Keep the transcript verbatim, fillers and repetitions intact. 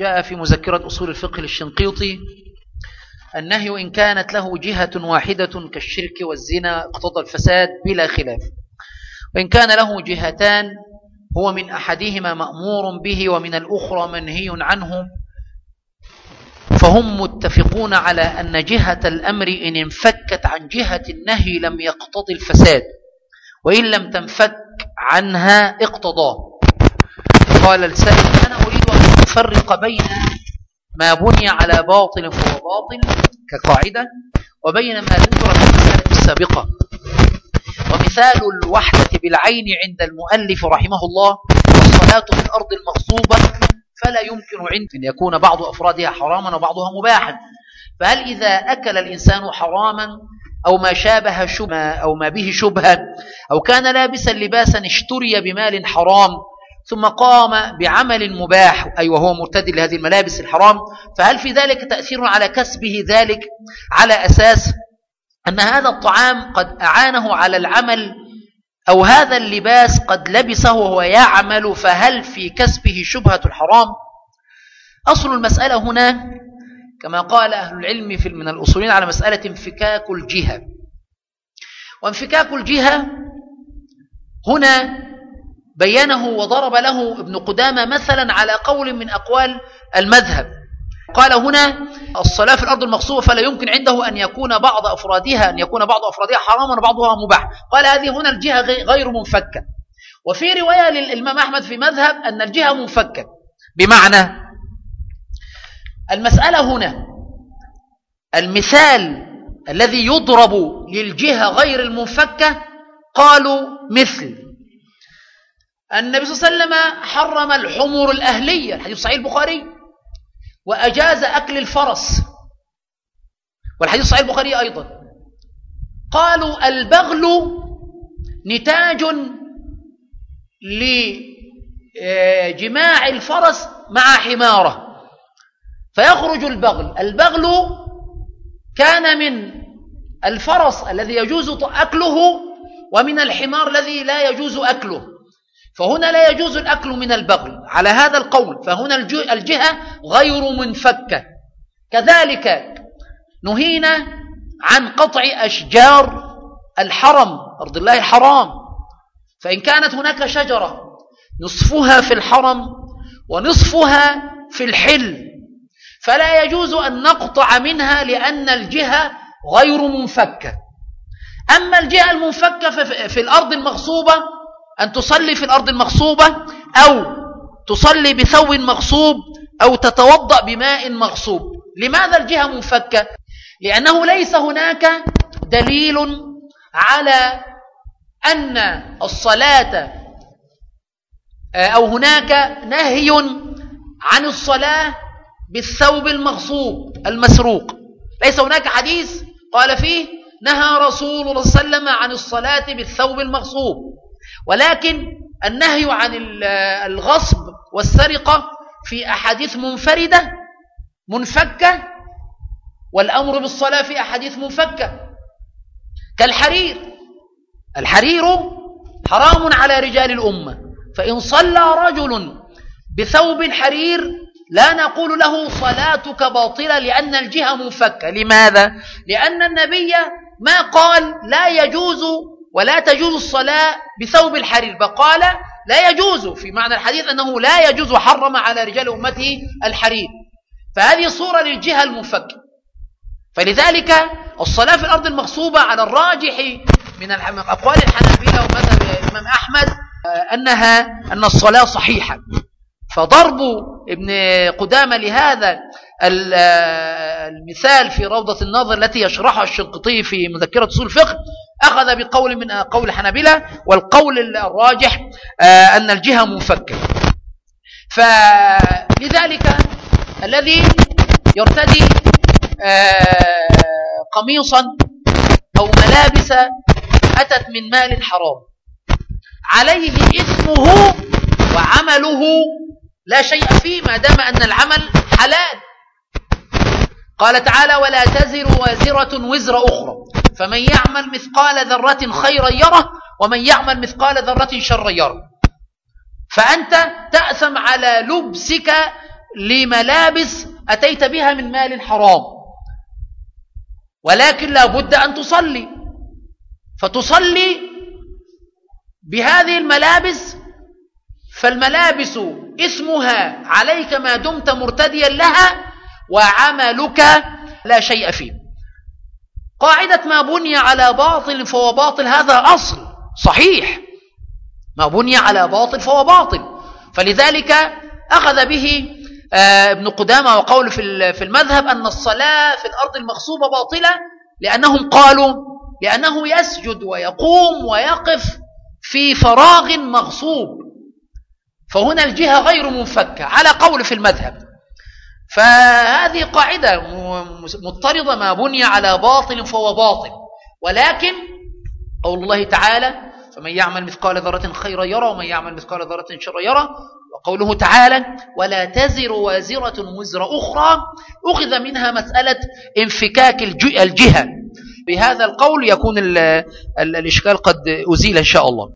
جاء في مذكرة أصول الفقه للشنقيطي: النهي إن كانت له جهة واحدة كالشرك والزنا اقتضى الفساد بلا خلاف، وإن كان له جهتان هو من أحدهما مأمور به ومن الأخرى منهي عنه فهم متفقون على أن جهة الأمر إن انفكت عن جهة النهي لم يقتضي الفساد، وإن لم تنفك عنها اقتضاه. قال السائل: أنا أريد أن أفرق بين ما بني على باطل فهو باطل كقاعدة وبين ما ذكر في المسألة السابقة. ومثال الوحدة بالعين عند المؤلف رحمه الله الصلاة في الأرض المغصوبة، فلا يمكن عند أن يكون بعض أفرادها حراما وبعضها مباحا. فهل إذا أكل الإنسان حراما أو ما شابه شبهة أو ما به شبهة أو كان لابسا لباسا اشتري بمال حرام ثم قام بعمل مباح أي وهو مرتدي لهذه الملابس الحرام، فهل في ذلك تأثير على كسبه ذلك على أساس أن هذا الطعام قد أعانه على العمل أو هذا اللباس قد لبسه وهو يعمل، فهل في كسبه شبهة الحرام؟ أصل المسألة هنا كما قال أهل العلم في من الأصولين على مسألة انفكاك الجهة. وانفكاك الجهة هنا بينه وضرب له ابن قدامة مثلا على قول من أقوال المذهب. قال هنا الصلاة في الأرض المغصوبة فلا يمكن عنده أن يكون بعض أفرادها أن يكون بعض أفرادها حراما وبعضها مباح. قال هذه هنا الجهة غير منفكة. وفي رواية للإمام أحمد في مذهب أن الجهة منفكة، بمعنى المسألة هنا المثال الذي يضرب للجهة غير المنفكة قالوا مثل النبي صلى الله عليه وسلم حرم الحمر الأهلية، الحديث صحيح البخاري، وأجاز أكل الفرس، والحديث صحيح البخاري أيضا. قالوا البغل نتاج لجماع الفرس مع حماره فيخرج البغل. البغل كان من الفرس الذي يجوز أكله ومن الحمار الذي لا يجوز أكله، فهنا لا يجوز الأكل من البغل على هذا القول، فهنا الجهة غير منفكة. كذلك نهينا عن قطع أشجار الحرم، أرض الله حرام، فإن كانت هناك شجرة نصفها في الحرم ونصفها في الحل فلا يجوز أن نقطع منها لأن الجهة غير منفكة. أما الجهة المنفكة في الأرض المغصوبة أن تصلي في الأرض المغصوبة أو تصلي بثوب مغصوب أو تتوضأ بماء مغصوب. لماذا الجهة منفكة؟ لأنه ليس هناك دليل على أن الصلاة أو هناك نهي عن الصلاة بالثوب المغصوب المسروق. ليس هناك حديث قال فيه نهى رسول الله صلى الله عليه وسلم عن الصلاة بالثوب المغصوب، ولكن النهي عن الغصب والسرقة في أحاديث منفردة منفكة، والأمر بالصلاة في أحاديث منفكة كالحرير. الحرير حرام على رجال الأمة، فإن صلى رجل بثوب حرير لا نقول له صلاتك باطلة لأن الجهة منفكة. لماذا؟ لأن النبي ما قال لا يجوز ولا تجوز الصلاة بثوب الحرير، فقال لا يجوز في معنى الحديث أنه لا يجوز وحرم على رجال أمته الحرير، فهذه صورة للجهة المنفكة. فلذلك الصلاة في الأرض المغصوبة على الراجح من أقوال الحنابلة ومذهب الإمام أحمد أنها أن الصلاة صحيحة. فضرب ابن قدامة لهذا المثال في روضة الناظر التي يشرحها الشنقيطي في مذكرة أصول الفقه أخذ بقول من قول الحنابلة، والقول الراجح أن الجهة منفكة. فلذلك الذي يرتدي قميصا أو ملابس أتت من مال حرام عليه إثمه وعمله لا شيء فيه ما دام أن العمل حلال. قال تعالى ولا تزر وازرة وزر أخرى فمن يعمل مثقال ذرة خيرا يره ومن يعمل مثقال ذرة شرا يره. فأنت تأثم على لبسك لملابس أتيت بها من مال حرام، ولكن لا بد أن تصلي، فتصلي بهذه الملابس، فالملابس اسمها عليك ما دمت مرتديا لها، وعملك لا شيء فيه. قاعدة ما بني على باطل فهو باطل، هذا أصل صحيح، ما بني على باطل فهو باطل. فلذلك أخذ به ابن قدامة وقول في المذهب أن الصلاة في الأرض المغصوبة باطلة، لأنهم قالوا لأنه يسجد ويقوم ويقف في فراغ مغصوب، فهنا الجهة غير منفكة على قول في المذهب. فهذه قاعدة مضطردة، ما بني على باطل فهو باطل. ولكن قول الله تعالى فمن يعمل مثقال ذرة خيرا يرى ومن يعمل مثقال ذرة شرا يرى، وقوله تعالى ولا تزر وازرة وزر أخرى، أخذ منها مسألة انفكاك الجهة. بهذا القول يكون الإشكال قد أزيل إن شاء الله.